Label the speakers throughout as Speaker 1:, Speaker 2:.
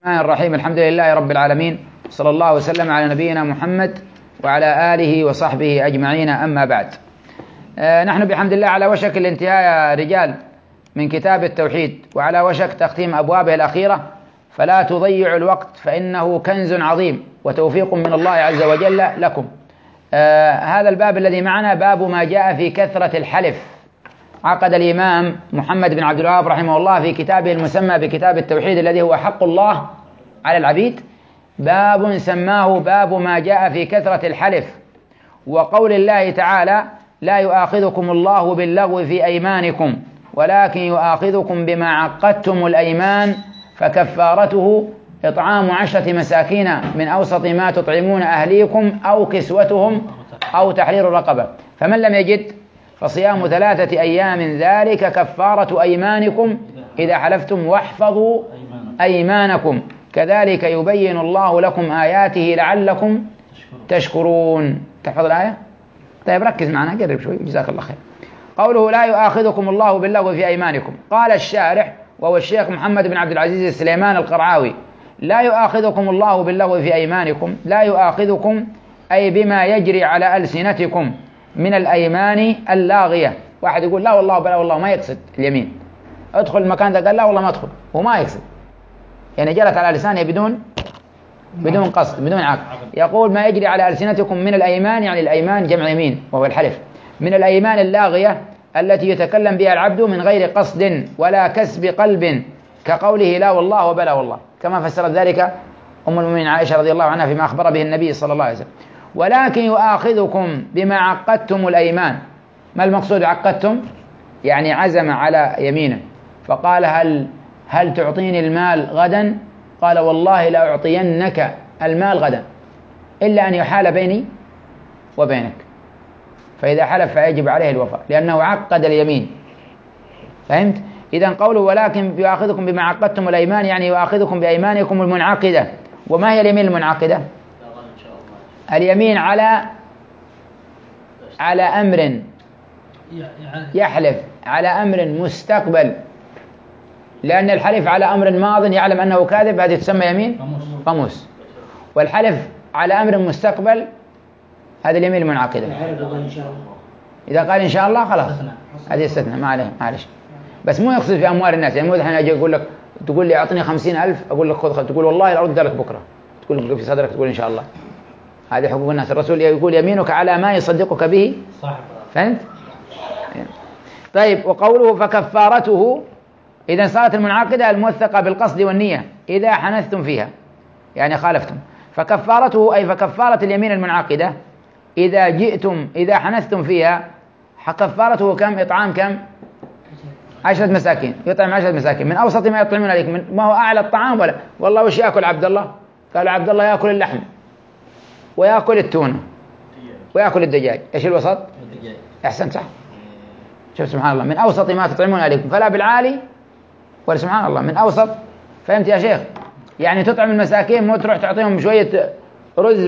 Speaker 1: الرحمن الرحيم. الحمد لله رب العالمين، صلى الله وسلم على نبينا محمد وعلى آله وصحبه أجمعين، أما بعد. نحن بحمد الله على وشك الانتهاء يا رجال من كتاب التوحيد، وعلى وشك تختيم أبوابه الأخيرة، فلا تضيعوا الوقت فإنه كنز عظيم وتوفيق من الله عز وجل لكم. هذا الباب الذي معنا باب ما جاء في كثرة الحلف. عقد الإمام محمد بن عبد الوهاب رحمه الله في كتابه المسمى بكتاب التوحيد الذي هو حق الله على العبيد باب سماه باب ما جاء في كثرة الحلف، وقول الله تعالى: لا يؤاخذكم الله باللغو في أيمانكم ولكن يؤاخذكم بما عقدتم الأيمان فكفارته إطعام 10 مساكين من أوسط ما تطعمون أهليكم أو كسوتهم أو تحرير رقبة، فمن لم يجد فصيام 3 أيام ذلك كفارة أيمانكم إذا حلفتم واحفظوا أيمانكم كذلك يبين الله لكم آياته لعلكم تشكرون. تحفظ الآية؟ طيب ركز معنا، قرب شوي، جزاك الله خير. قوله: لا يؤاخذكم الله باللغو في أيمانكم. قال الشارح وهو الشيخ محمد بن عبد العزيز السليمان القرعاوي: لا يؤاخذكم الله باللغو في أيمانكم، لا يؤاخذكم أي بما يجري على ألسنتكم من الأيمان اللاغية. واحد يقول لا والله بلا والله، ما يقصد اليمين، ادخل المكان ده، قال لا والله ما ادخل، وما يقصد، يعني جرت على لسانه بدون قصد، بدون عقد. يقول: ما يجري على ألسنتكم من الأيمان، يعني الأيمان جمع يمين وهو الحلف، من الأيمان اللاغية التي يتكلم بها العبد من غير قصد ولا كسب قلب، كقوله لا والله وبلا والله، كما فسرت ذلك أم المؤمنين عائشة رضي الله عنها فيما أخبر به النبي صلى الله عليه وسلم. ولكن يؤاخذكم بما عقدتم الأيمان. ما المقصود عقدتم؟ يعني عزم على يمينه، فقال: هل تعطيني المال غدا؟ قال: والله لا أعطينك المال غدا إلا أن يحال بيني وبينك. فإذا حلف فيجب عليه الوفاء لأنه عقد اليمين. فهمت؟ إذن قوله: ولكن يؤاخذكم بما عقدتم الأيمان يعني يؤاخذكم بأيمانكم المنعقدة. وما هي اليمين المنعقدة؟ اليمين على أمر، يحلف على أمر مستقبل، لأن الحلف على أمر ماض يعلم أنه كاذب، هذه تسمى يمين قموس. والحلف على أمر مستقبل هذه اليمين المنعقدة. إذا قال إن شاء الله خلاص هذه استثناء، ما عليه، معلش. بس مو يقصد في أموال الناس، يعني مو الحين أجي أقول لك، تقول لي أعطني 50,000، أقول لك خذ، تقول والله لا أرد لك بكرة، تقول في صدرك تقول إن شاء الله. هذه حقوق الناس. الرسول يقول: يمينك على ما يصدقك به. فهمت؟ طيب. وقوله: فكفارته، إذا صارت المنعقدة الموثقة بالقصد والنية إذا حنثتم فيها، يعني خالفتم. فكفارته أي فكفارة اليمين المنعقدة إذا حنثتم فيها، كفارته كم؟ إطعام كم؟ 10 مساكين. يطعم 10 مساكين من أوسط ما يطعمون عليكم. ما هو أعلى الطعام ولا والله وش يأكل عبد الله؟ قالوا عبد الله يأكل اللحم ويأكل التونة ويأكل الدجاج. إيش الوسط؟ أحسن، صح. شوف سبحان الله، من أوسط ما تطعمون عليكم، فلا بالعالي ولا سبحان الله من أوسط. فهمت يا شيخ؟ يعني تطعم المساكين، مو تروح تعطيهم شوية رز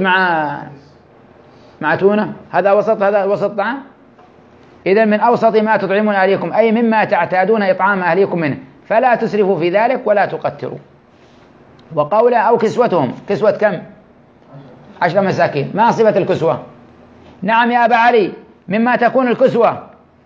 Speaker 1: مع تونة. هذا وسط طعام. إذن من أوسط ما تطعمون عليكم أي مما تعتادون إطعام أهليكم منه، فلا تسرفوا في ذلك ولا تقتروا. وقوله: أو كسوتهم. كسوة كم؟ 10 مساكين. ما صفة الكسوة؟ نعم يا أبا علي، مما تكون الكسوة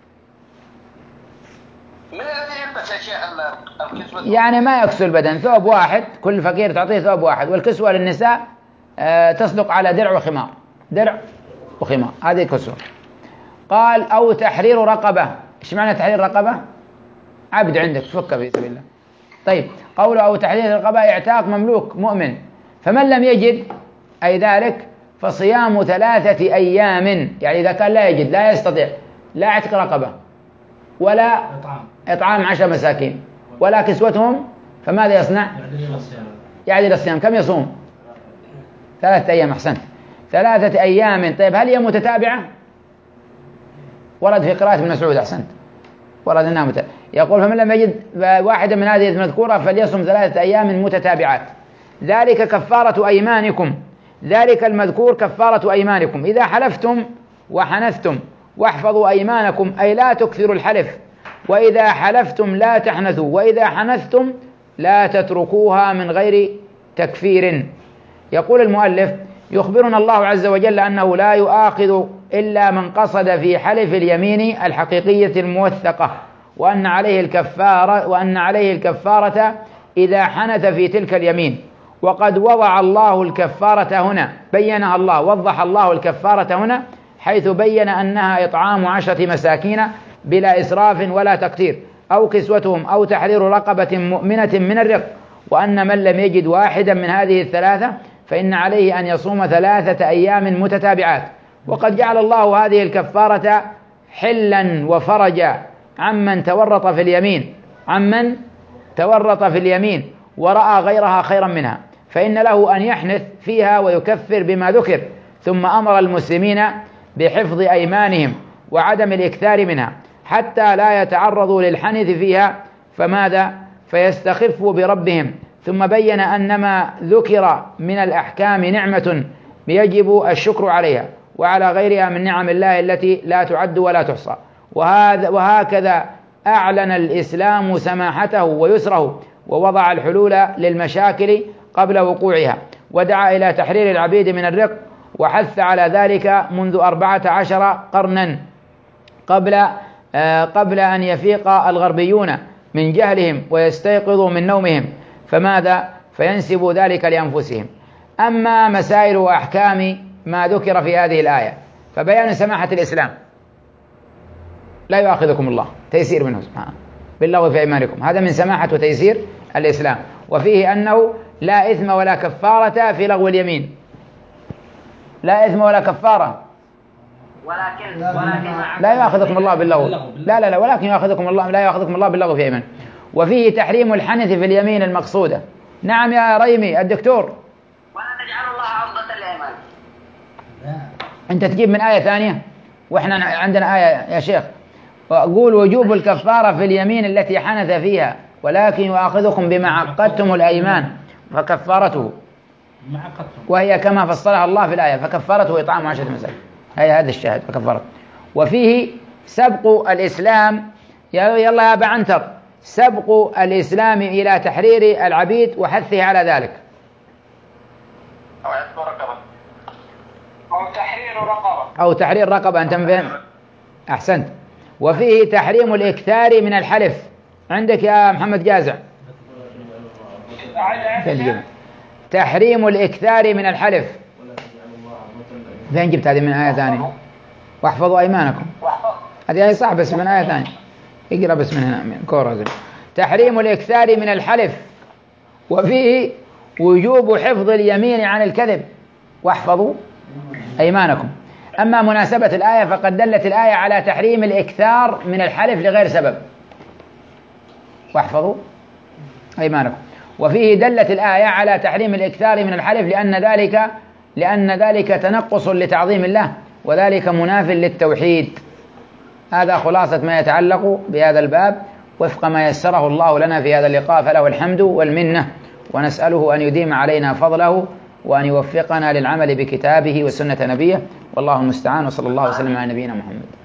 Speaker 1: يعني ما يكسو البدن، ثوب واحد، كل فقير تعطيه ثوب واحد. والكسوة للنساء تصدق على درع وخمار، هذه كسوة. قال: أو تحرير رقبة. إيش معنى تحرير رقبة؟ عبد عندك تفك في سبيل الله. طيب. قوله: أو تحرير رقبة اعتاق مملوك مؤمن. فمن لم يجد أي ذلك فصيام 3 أيام، يعني إذا كان لا يجد، لا يستطيع، لا عتق رقبة ولا إطعام 10 مساكين ولا كسوتهم، فماذا يصنع؟ يعدل الصيام. كم يصوم؟ 3 أيام. أحسنت، 3 أيام. طيب هل هي متتابعة؟ ورد في قراءة ابن مسعود. أحسنت، ورد أنها يقول: فمن لم يجد واحدة من هذه المذكورة فليصم 3 أيام متتابعات. ذلك كفارة أيمانكم، ذلك المذكور كفارة أيمانكم إذا حلفتم وحنثتم، واحفظوا أيمانكم أي لا تكثروا الحلف، وإذا حلفتم لا تحنثوا، وإذا حنثتم لا تتركوها من غير تكفير. يقول المؤلف: يخبرنا الله عز وجل أنه لا يؤاخذ إلا من قصد في حلف اليمين الحقيقية الموثقة، وأن عليه الكفارة إذا حنث في تلك اليمين. وقد وضع الله الكفارة هنا، بينها الله، وضح الله الكفارة هنا، حيث بين أنها إطعام 10 مساكين بلا إسراف ولا تقتير، أو كسوتهم، أو تحرير رقبة مؤمنة من الرق. وأن من لم يجد واحدا من هذه الثلاثة فإن عليه أن يصوم 3 أيام متتابعات. وقد جعل الله هذه الكفارة حلا وفرجا عمن تورط في اليمين ورأى غيرها خيرا منها، فإن له أن يحنث فيها ويكفر بما ذكر. ثم أمر المسلمين بحفظ أيمانهم وعدم الإكثار منها حتى لا يتعرضوا للحنث فيها، فيستخفوا بربهم. ثم بين أن ما ذكر من الأحكام نعمة يجب الشكر عليها وعلى غيرها من نعم الله التي لا تعد ولا تحصى. وهكذا أعلن الإسلام سماحته ويسره، ووضع الحلول للمشاكل قبل وقوعها، ودعا إلى تحرير العبيد من الرق، وحث على ذلك منذ 14 قرنا قبل أن يفيق الغربيون من جهلهم ويستيقظوا من نومهم، فينسبوا ذلك لأنفسهم. أما مسائل وأحكام ما ذكر في هذه الآية فبيان سماحة الإسلام، لا يؤاخذكم الله، تيسير منه سبحانه باللغو في أيمانكم، هذا من سماحة وتيسير الإسلام. وفيه أنه لا إثم ولا كفارة في لغو اليمين، لا إثم ولا كفارة،
Speaker 2: ولكن
Speaker 1: لا يؤاخذكم الله باللغو، لا ولكن يؤاخذكم الله، لا يؤاخذكم الله باللغو في أيمانكم. وفيه تحريم الحنث في اليمين المقصودة. نعم يا ريمي الدكتور.
Speaker 2: ولا تجعل الله عرضة للأيمان.
Speaker 1: أنت تجيب من آية ثانية وإحنا عندنا آية يا شيخ. وأقول: وجوب الكفارة في اليمين التي حنث فيها، ولكن يؤاخذكم بما عقدتم الأيمان فكفارته، وهي كما فصلها الله في الآية، فكفارته إطعام 10 مساكين. هذا الشاهد، فكفارته. وفيه سبق الإسلام، يلا يا أبا عنتر، سبق الإسلام إلى تحرير العبيد وحثه على ذلك، أو تحرير رقبة. أنت فهم؟ أحسنت. وفيه تحريم الإكثار من الحلف. عندك يا محمد جازع تحريم الإكثار من الحلف. فين جبت هذه من آية ثانية؟ واحفظوا أيمانكم، هذه آية صح بس من آية ثانية، اقرأ بس من هنا من كورة. تحريم الإكثار من الحلف. وفيه وجوب حفظ اليمين عن الكذب، واحفظوا أيمانكم. أما مناسبة الآية فقد دلت الآية على تحريم الإكثار من الحلف لغير سبب، واحفظوا أيمانكم. وفيه دلت الآية على تحريم الإكثار من الحلف لأن ذلك تنقص لتعظيم الله، وذلك مناف للتوحيد. هذا خلاصة ما يتعلق بهذا الباب وفق ما يسره الله لنا في هذا اللقاء، فله الحمد والمنة، ونسأله أن يديم علينا فضله وأن يوفقنا للعمل بكتابه وسنة نبيه، والله المستعان، وصلى الله وسلم على نبينا محمد.